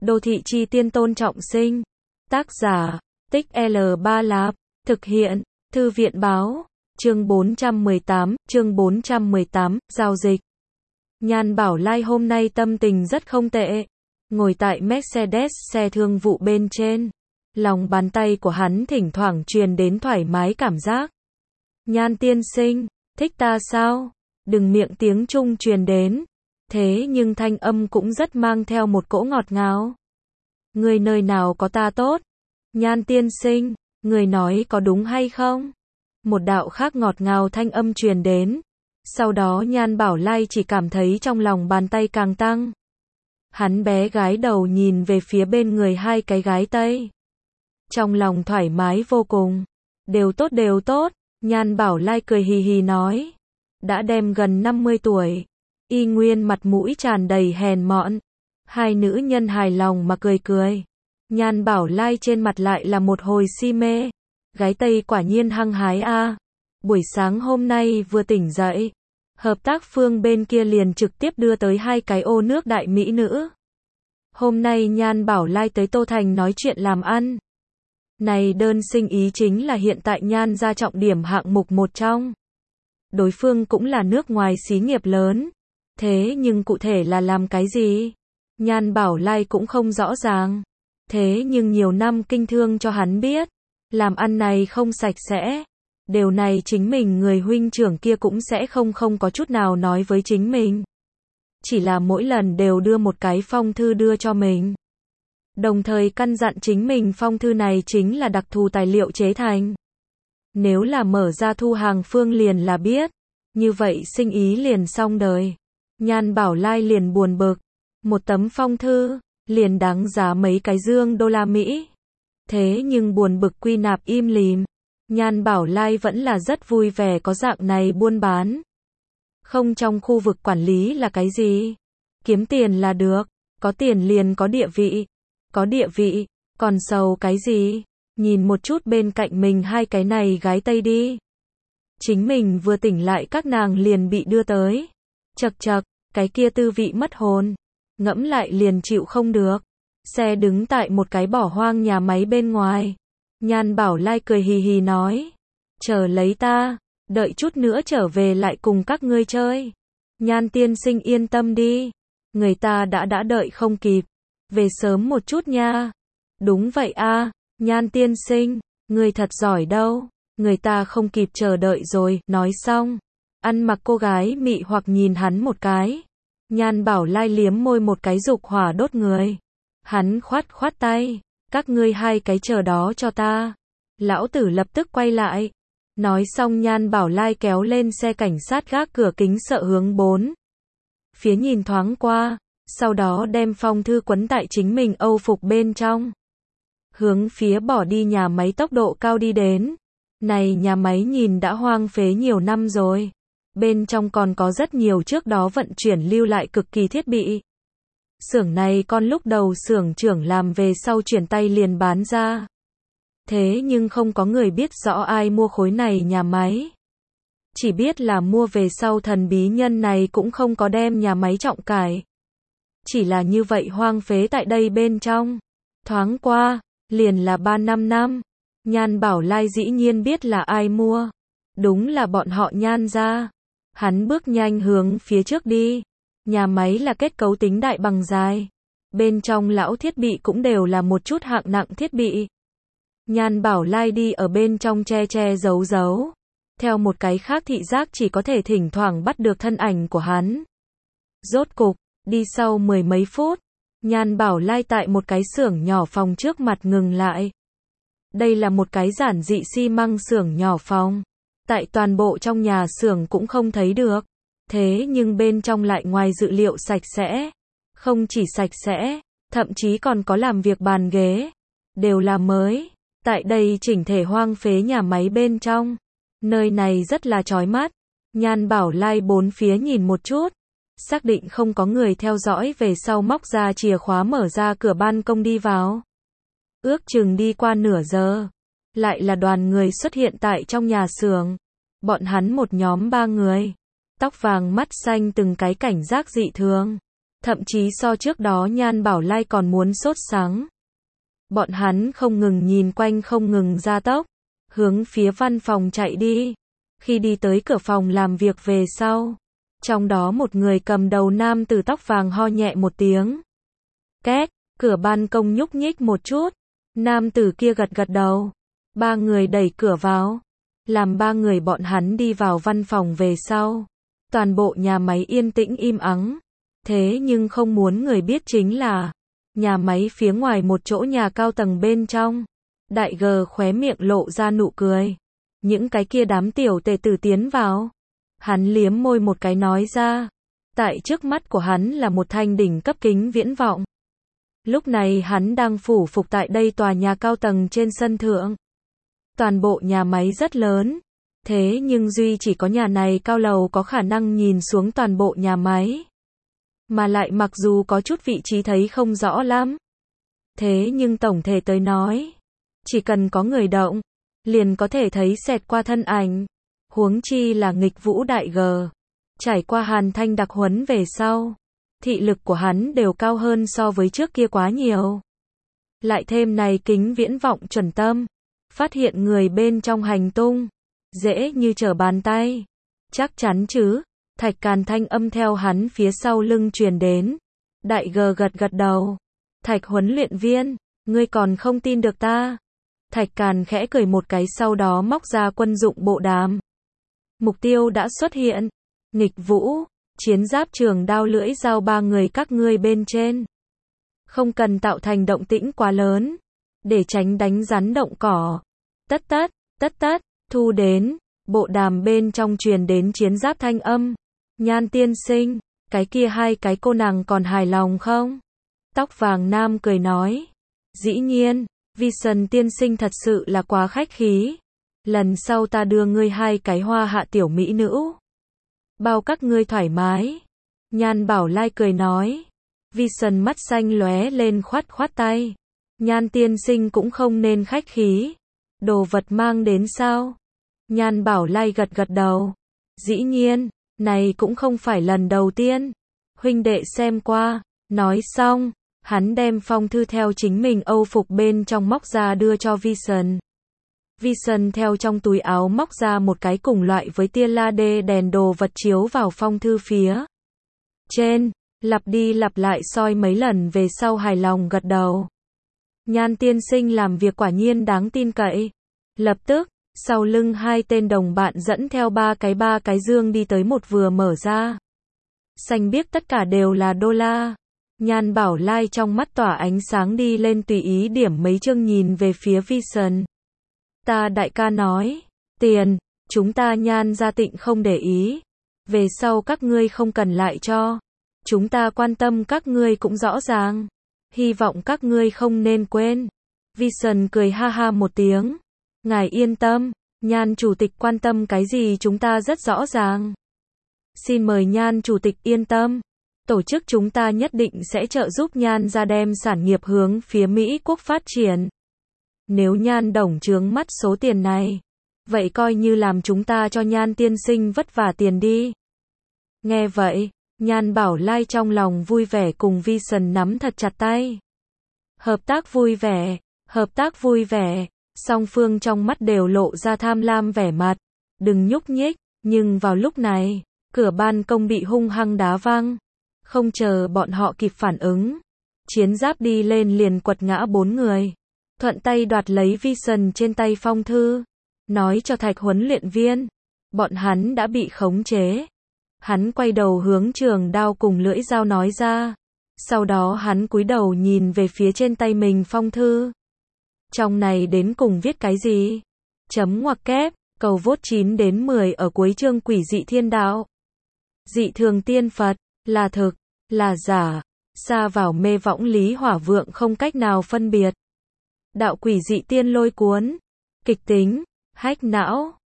Đô thị chi tiên Tôn Trọng Sinh. Tác giả, Tích L3 Lạp. Thực hiện, Thư viện Báo. Chương 418, giao dịch. Nhan Bảo Lai hôm nay tâm tình rất không tệ. Ngồi tại Mercedes xe thương vụ bên trên. Lòng bàn tay của hắn thỉnh thoảng truyền đến thoải mái cảm giác. Nhan tiên sinh, thích ta sao? Đừng miệng tiếng Trung truyền đến. Thế nhưng thanh âm cũng rất mang theo một cỗ ngọt ngào. Người nơi nào có ta tốt? Nhan tiên sinh, người nói có đúng hay không? Một đạo khác ngọt ngào thanh âm truyền đến. Sau đó Nhan Bảo Lai chỉ cảm thấy trong lòng bàn tay càng tăng. Hắn bé gái đầu nhìn về phía bên người hai cái gái tây. Trong lòng thoải mái vô cùng. Đều tốt, Nhan Bảo Lai cười hì hì nói. Đã đem gần 50 tuổi. Y nguyên mặt mũi tràn đầy hèn mọn. Hai nữ nhân hài lòng mà cười. Nhan Bảo Lai trên mặt lại là một hồi si mê. Gái tây quả nhiên hăng hái a. Buổi sáng hôm nay vừa tỉnh dậy, hợp tác phương bên kia liền trực tiếp đưa tới hai cái ô nước đại mỹ nữ. Hôm nay Nhan Bảo Lai tới Tô Thành nói chuyện làm ăn. Này đơn sinh ý chính là hiện tại Nhan ra trọng điểm hạng mục một trong. Đối phương cũng là nước ngoài xí nghiệp lớn. Thế nhưng cụ thể là làm cái gì? Nhan Bảo Lai cũng không rõ ràng. Thế nhưng nhiều năm kinh thương cho hắn biết. Làm ăn này không sạch sẽ. Điều này chính mình người huynh trưởng kia cũng sẽ không có chút nào nói với chính mình. Chỉ là mỗi lần đều đưa một cái phong thư đưa cho mình. Đồng thời căn dặn chính mình phong thư này chính là đặc thù tài liệu chế thành. Nếu là mở ra thu hàng phương liền là biết. Như vậy sinh ý liền xong đời. Nhan Bảo Lai liền buồn bực. Một tấm phong thư, liền đáng giá mấy cái dương đô la Mỹ. Thế nhưng buồn bực quy nạp im lìm. Nhan Bảo Lai vẫn là rất vui vẻ có dạng này buôn bán. Không trong khu vực quản lý là cái gì? Kiếm tiền là được. Có tiền liền có địa vị. Có địa vị, còn sầu cái gì? Nhìn một chút bên cạnh mình hai cái này gái tây đi. Chính mình vừa tỉnh lại các nàng liền bị đưa tới. Chậc, cái kia tư vị mất hồn. Ngẫm lại liền chịu không được. Xe đứng tại một cái bỏ hoang nhà máy bên ngoài. Nhan Bảo Lai cười hì hì nói. Chờ lấy ta, đợi chút nữa trở về lại cùng các ngươi chơi. Nhan tiên sinh yên tâm đi. Người ta đã đợi không kịp. Về sớm một chút nha. Đúng vậy a, Nhan tiên sinh, người thật giỏi đâu. Người ta không kịp chờ đợi rồi. Nói xong, ăn mặc cô gái mị hoặc nhìn hắn một cái. Nhan Bảo Lai liếm môi một cái dục hỏa đốt người. Hắn khoát tay. Các ngươi hai cái chờ đó cho ta. Lão tử lập tức quay lại. Nói xong Nhan Bảo Lai kéo lên xe cảnh sát gác cửa kính sợ hướng 4 phía nhìn thoáng qua. Sau đó đem phong thư quấn tại chính mình âu phục bên trong. Hướng phía bỏ đi nhà máy tốc độ cao đi đến. Này nhà máy nhìn đã hoang phế nhiều năm rồi. Bên trong còn có rất nhiều trước đó vận chuyển lưu lại cực kỳ thiết bị. Xưởng này con lúc đầu xưởng trưởng làm về sau chuyển tay liền bán ra. Thế nhưng không có người biết rõ ai mua khối này nhà máy. Chỉ biết là mua về sau thần bí nhân này cũng không có đem nhà máy trọng cải. Chỉ là như vậy hoang phế tại đây bên trong. Thoáng qua, liền là 3-5 năm. Nhan Bảo Lai dĩ nhiên biết là ai mua. Đúng là bọn họ Nhan ra. Hắn bước nhanh hướng phía trước đi. Nhà máy là kết cấu tính đại bằng dài. Bên trong lão thiết bị cũng đều là một chút hạng nặng thiết bị. Nhan Bảo Lai đi ở bên trong che giấu. Theo một cái khác thị giác chỉ có thể thỉnh thoảng bắt được thân ảnh của hắn. Rốt cục, đi sau 10 mấy phút, Nhan Bảo Lai tại một cái xưởng nhỏ phòng trước mặt ngừng lại. Đây là một cái giản dị xi măng xưởng nhỏ phòng. Tại toàn bộ trong nhà xưởng cũng không thấy được. Thế nhưng bên trong lại ngoài dự liệu sạch sẽ. Không chỉ sạch sẽ, thậm chí còn có làm việc bàn ghế. Đều là mới. Tại đây chỉnh thể hoang phế nhà máy bên trong. Nơi này rất là chói mắt. Nhan Bảo Lai bốn phía nhìn một chút. Xác định không có người theo dõi về sau móc ra chìa khóa mở ra cửa ban công đi vào. Ước chừng đi qua nửa giờ. Lại là đoàn người xuất hiện tại trong nhà xưởng. Bọn hắn một nhóm 3 người. Tóc vàng mắt xanh từng cái cảnh giác dị thường. Thậm chí so trước đó Nhan Bảo Lai còn muốn sốt sắng. Bọn hắn không ngừng nhìn quanh, không ngừng gia tốc, hướng phía văn phòng chạy đi. Khi đi tới cửa phòng làm việc về sau, trong đó một người cầm đầu nam tử tóc vàng ho nhẹ một tiếng. Két, cửa ban công nhúc nhích một chút. Nam tử kia gật gật đầu. Ba người đẩy cửa vào. Làm ba người bọn hắn đi vào văn phòng về sau. Toàn bộ nhà máy yên tĩnh im ắng. Thế nhưng không muốn người biết chính là nhà máy phía ngoài một chỗ nhà cao tầng bên trong. Đại G khóe miệng lộ ra nụ cười. Những cái kia đám tiểu tể tử tiến vào. Hắn liếm môi một cái nói ra. Tại trước mắt của hắn là một thanh đỉnh cấp kính viễn vọng. Lúc này hắn đang phủ phục tại đây tòa nhà cao tầng trên sân thượng. Toàn bộ nhà máy rất lớn. Thế nhưng duy chỉ có nhà này cao lầu có khả năng nhìn xuống toàn bộ nhà máy. Mà lại mặc dù có chút vị trí thấy không rõ lắm. Thế nhưng tổng thể tới nói. Chỉ cần có người động. Liền có thể thấy xẹt qua thân ảnh. Huống chi là Nghịch Vũ Đại G. Trải qua Hàn Thanh đặc huấn về sau. Thị lực của hắn đều cao hơn so với trước kia quá nhiều. Lại thêm này kính viễn vọng chuẩn tâm. Phát hiện người bên trong hành tung. Dễ như trở bàn tay. Chắc chắn chứ. Thạch Càn thanh âm theo hắn phía sau lưng truyền đến. Đại G gật gật đầu. Thạch huấn luyện viên, ngươi còn không tin được ta. Thạch Càn khẽ cười một cái sau đó móc ra quân dụng bộ đàm. Mục tiêu đã xuất hiện. Nghịch Vũ, chiến giáp trường đao lưỡi dao ba người các ngươi bên trên. Không cần tạo thành động tĩnh quá lớn. Để tránh đánh rắn động cỏ. Tất, thu đến. Bộ đàm bên trong truyền đến chiến giáp thanh âm. Nhan tiên sinh, cái kia hai cái cô nàng còn hài lòng không? Tóc vàng nam cười nói. Dĩ nhiên, Vision tiên sinh thật sự là quá khách khí. Lần sau ta đưa ngươi hai cái hoa hạ tiểu mỹ nữ. Bao các ngươi thoải mái. Nhan Bảo Lai cười nói. Vision mắt xanh lóe lên khoát khoát tay. Nhan tiên sinh cũng không nên khách khí. Đồ vật mang đến sao? Nhan Bảo Lai gật gật đầu. Dĩ nhiên, này cũng không phải lần đầu tiên. Huynh đệ xem qua. Nói xong, hắn đem phong thư theo chính mình âu phục bên trong móc ra đưa cho Vision. Vision theo trong túi áo móc ra một cái cùng loại với tia laser đèn đồ vật chiếu vào phong thư phía trên, lặp đi lặp lại soi mấy lần về sau hài lòng gật đầu. Nhan tiên sinh làm việc quả nhiên đáng tin cậy. Lập tức, sau lưng hai tên đồng bạn dẫn theo ba cái dương đi tới một vừa mở ra. Xanh biếc tất cả đều là đô la. Nhan Bảo Lai trong mắt tỏa ánh sáng đi lên tùy ý điểm mấy chương nhìn về phía Vision. Ta đại ca nói, tiền, chúng ta Nhan gia Tịnh không để ý. Về sau các ngươi không cần lại cho. Chúng ta quan tâm các ngươi cũng rõ ràng. Hy vọng các ngươi không nên quên. Vision cười ha ha một tiếng. Ngài yên tâm, Nhan chủ tịch quan tâm cái gì chúng ta rất rõ ràng. Xin mời Nhan chủ tịch yên tâm. Tổ chức chúng ta nhất định sẽ trợ giúp Nhan gia đem sản nghiệp hướng phía Mỹ quốc phát triển. Nếu Nhan đồng trướng mắt số tiền này, vậy coi như làm chúng ta cho Nhan tiên sinh vất vả tiền đi. Nghe vậy, Nhan Bảo Lai trong lòng vui vẻ cùng Vision nắm thật chặt tay. Hợp tác vui vẻ, song phương trong mắt đều lộ ra tham lam vẻ mặt. Đừng nhúc nhích, nhưng vào lúc này, cửa ban công bị hung hăng đá văng. Không chờ bọn họ kịp phản ứng. Chiến giáp đi lên liền quật ngã bốn người. Thuận tay đoạt lấy Vision trên tay phong thư. Nói cho Thạch huấn luyện viên. Bọn hắn đã bị khống chế. Hắn quay đầu hướng trường đao cùng lưỡi dao nói ra. Sau đó hắn cúi đầu nhìn về phía trên tay mình phong thư. Trong này đến cùng viết cái gì? Chấm ngoặc kép, cầu vote 9 đến 10 ở cuối chương quỷ dị thiên đạo. Dị thường tiên Phật, là thực, là giả, xa vào mê võng lý hỏa vượng không cách nào phân biệt. Đạo quỷ dị tiên lôi cuốn, kịch tính, hack não.